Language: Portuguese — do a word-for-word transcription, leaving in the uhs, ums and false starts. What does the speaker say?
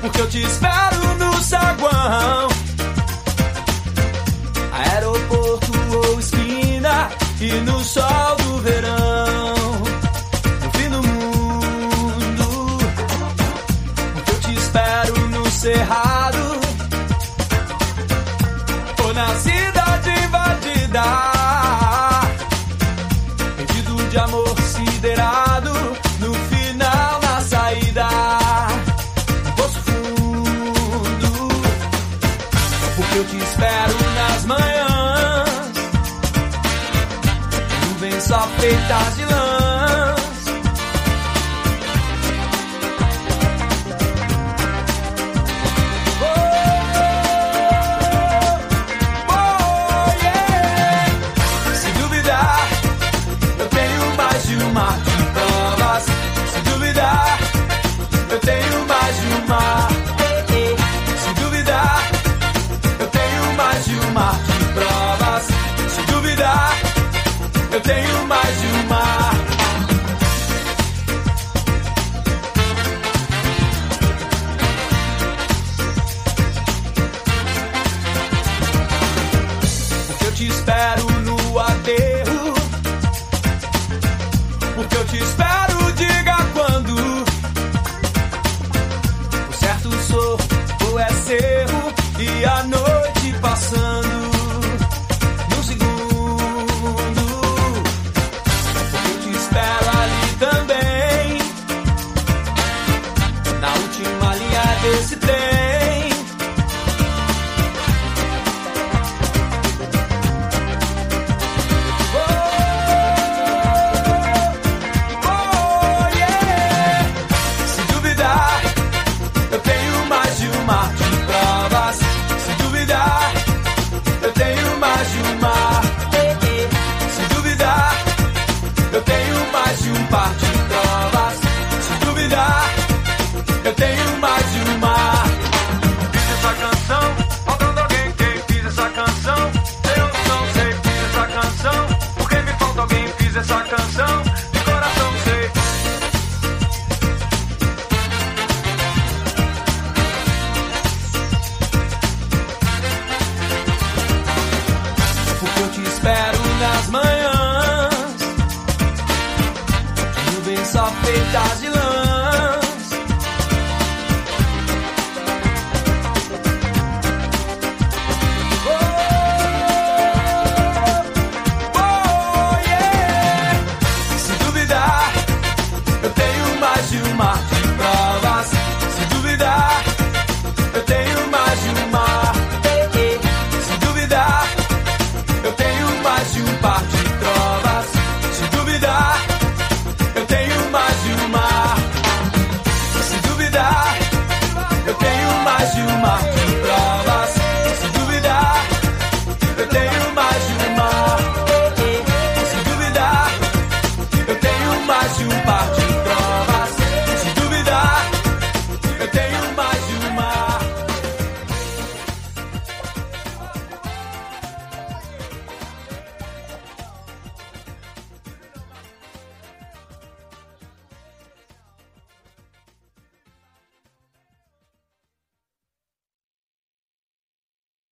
porque eu te espero no saguão, aeroporto ou esquina, e no sol do verão, no fim do mundo, porque eu te espero no cerrado, ou na cidade invadida, perdido de amor siderado, no final, na saída, no poço fundo, porque eu te espero nas manhãs, nuvens só feitas de lãs, oh, oh, yeah. Se duvidar, eu tenho mais de um mar de provas. Se duvidar, eu tenho mais de um mar. Se duvidar, eu tenho mais de um mar de provas. Se duvidar, eu tenho mais de um mar. Porque eu te espero no aterro, porque eu te espero, diga quando. O certo sou ou é cerro, e a noite passando num segundo, porque eu te espero ali também, na última linha desse trem. Oh, yeah. Se duvidar, eu tenho mais de um mar de provas. Se duvidar, eu tenho mais de um mar. Se duvidar, eu tenho mais de um par de provas. Se duvidar, eu tenho mais de um mar. Fiz essa canção, faltando alguém. Quem fiz essa canção? Eu não sei, fiz essa canção, porque me falta alguém. Fiz essa canção, de coração sei. Porque eu te espero nas manhãs, nuvens só feitas de